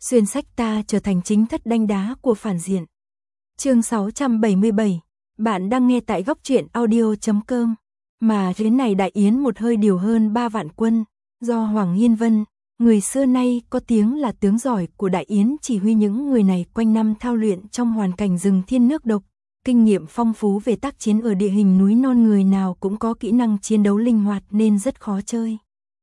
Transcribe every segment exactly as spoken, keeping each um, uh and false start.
xuyên sách ta trở thành chính thất đanh đá của phản diện. Chương sáu trăm bảy mươi bảy, bạn đang nghe tại góc truyện audio chấm com. Mà chuyến này Đại Yến một hơi điều hơn ba vạn quân, do Hoàng Hiên Vân, người xưa nay có tiếng là tướng giỏi của Đại Yến chỉ huy. Những người này quanh năm thao luyện trong hoàn cảnh rừng thiên nước độc, kinh nghiệm phong phú về tác chiến ở địa hình núi non, người nào cũng có kỹ năng chiến đấu linh hoạt nên rất khó chơi.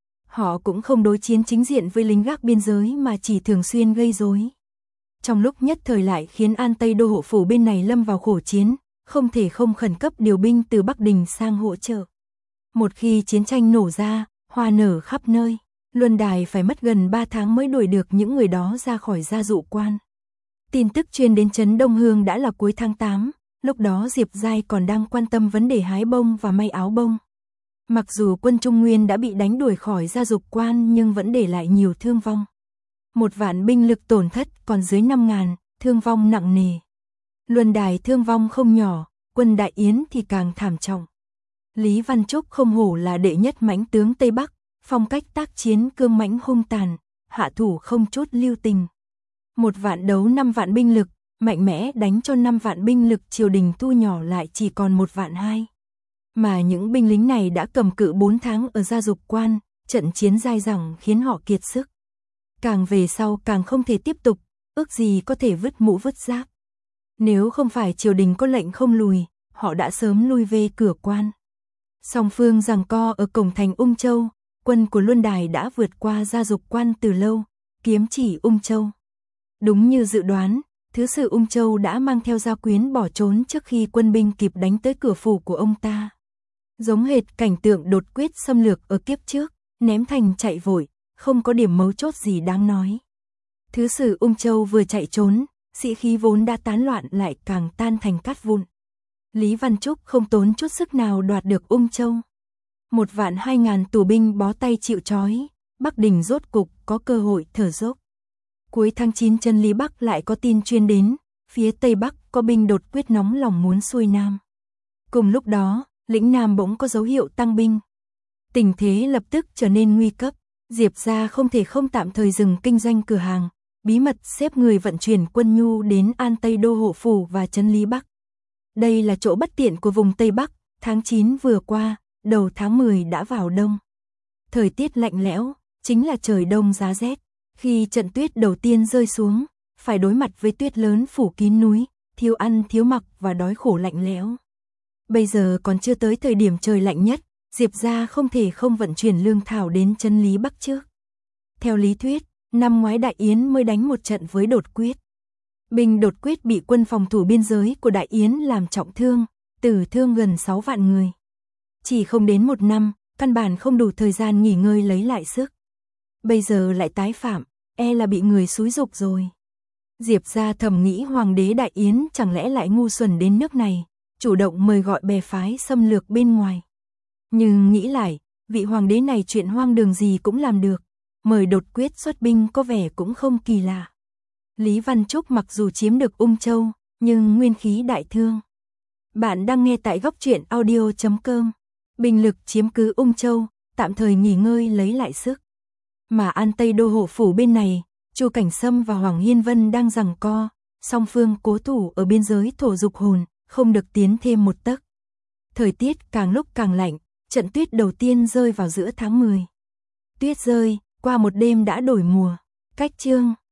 Họ cũng không đối chiến chính diện với lính gác biên giới mà chỉ thường xuyên gây rối. Trong lúc nhất thời lại khiến An Tây Đô hộ phủ bên này lâm vào khổ chiến, không thể không khẩn cấp điều binh từ Bắc Đình sang hỗ trợ. Một khi chiến tranh nổ ra, hoa nở khắp nơi, Luân Đài phải mất gần ba tháng mới đuổi được những người đó ra khỏi Gia Dụ Quan. Tin tức truyền đến trấn Đông Hương đã là cuối tháng tám, lúc đó Diệp Giai còn đang quan tâm vấn đề hái bông và may áo bông. Mặc dù quân Trung Nguyên đã bị đánh đuổi khỏi Gia Dục Quan nhưng vẫn để lại nhiều thương vong. Một vạn binh lực tổn thất còn dưới năm ngàn, thương vong nặng nề. Luân Đài thương vong không nhỏ, quân Đại Yến thì càng thảm trọng. Lý Văn Trúc không hổ là đệ nhất mãnh tướng Tây Bắc, phong cách tác chiến cương mãnh hung tàn, hạ thủ không chút lưu tình. Một vạn đấu năm vạn binh lực, mạnh mẽ đánh cho năm vạn binh lực triều đình thu nhỏ lại chỉ còn một vạn hai. Mà những binh lính này đã cầm cự bốn tháng ở Gia Dục Quan, trận chiến dai dẳng khiến họ kiệt sức. Càng về sau càng không thể tiếp tục, ước gì có thể vứt mũ vứt giáp. Nếu không phải triều đình có lệnh không lùi, họ đã sớm lui về cửa quan. Song phương giằng co ở cổng thành Ung Châu, quân của Luân Đài đã vượt qua Gia Dục Quan từ lâu, kiếm chỉ Ung Châu. Đúng như dự đoán, thứ sử Ung Châu đã mang theo gia quyến bỏ trốn trước khi quân binh kịp đánh tới cửa phủ của ông ta. Giống hệt cảnh tượng đột quyết xâm lược ở kiếp trước, ném thành chạy vội, không có điểm mấu chốt gì đáng nói. Thứ sử Ung Châu vừa chạy trốn, sĩ khí vốn đã tán loạn lại càng tan thành cát vụn. Lý Văn Trúc không tốn chút sức nào đoạt được Ung Châu. Một vạn hai ngàn tù binh bó tay chịu trói, Bắc Đình rốt cục có cơ hội thở dốc. Cuối tháng chín chân Lý Bắc lại có tin truyền đến, phía Tây Bắc có binh đột quyết nóng lòng muốn xuôi Nam. Cùng lúc đó, lĩnh Nam bỗng có dấu hiệu tăng binh. Tình thế lập tức trở nên nguy cấp, Diệp gia không thể không tạm thời dừng kinh doanh cửa hàng, bí mật xếp người vận chuyển quân nhu đến An Tây Đô hộ phủ và trấn Lý Bắc. Đây là chỗ bất tiện của vùng Tây Bắc, tháng chín vừa qua, đầu tháng mười đã vào đông. Thời tiết lạnh lẽo, chính là trời đông giá rét. Khi trận tuyết đầu tiên rơi xuống, phải đối mặt với tuyết lớn phủ kín núi, thiếu ăn thiếu mặc và đói khổ lạnh lẽo. Bây giờ còn chưa tới thời điểm trời lạnh nhất, Diệp gia không thể không vận chuyển lương thảo đến trấn Lý Bắc trước. Theo lý thuyết, năm ngoái Đại Yến mới đánh một trận với đột quyết. Binh đột quyết bị quân phòng thủ biên giới của Đại Yến làm trọng thương, tử thương gần sáu vạn người. Chỉ không đến một năm, căn bản không đủ thời gian nghỉ ngơi lấy lại sức. Bây giờ lại tái phạm, e là bị người xúi giục rồi. Diệp gia thầm nghĩ hoàng đế Đại Yến chẳng lẽ lại ngu xuẩn đến nước này, chủ động mời gọi bè phái xâm lược bên ngoài. Nhưng nghĩ lại, vị hoàng đế này chuyện hoang đường gì cũng làm được, mời đột quyết xuất binh có vẻ cũng không kỳ lạ. Lý Văn Trúc mặc dù chiếm được Ung Châu, nhưng nguyên khí đại thương. Bạn đang nghe tại góc truyện audio chấm com. Binh lực chiếm cứ Ung Châu, tạm thời nghỉ ngơi lấy lại sức. Mà An Tây Đô hộ phủ bên này, Chu Cảnh Sâm và Hoàng Hiên Vân đang giằng co, song phương cố thủ ở biên giới thổ dục hồn, không được tiến thêm một tấc. Thời tiết càng lúc càng lạnh, trận tuyết đầu tiên rơi vào giữa tháng mười. Tuyết rơi, qua một đêm đã đổi mùa. Cách chương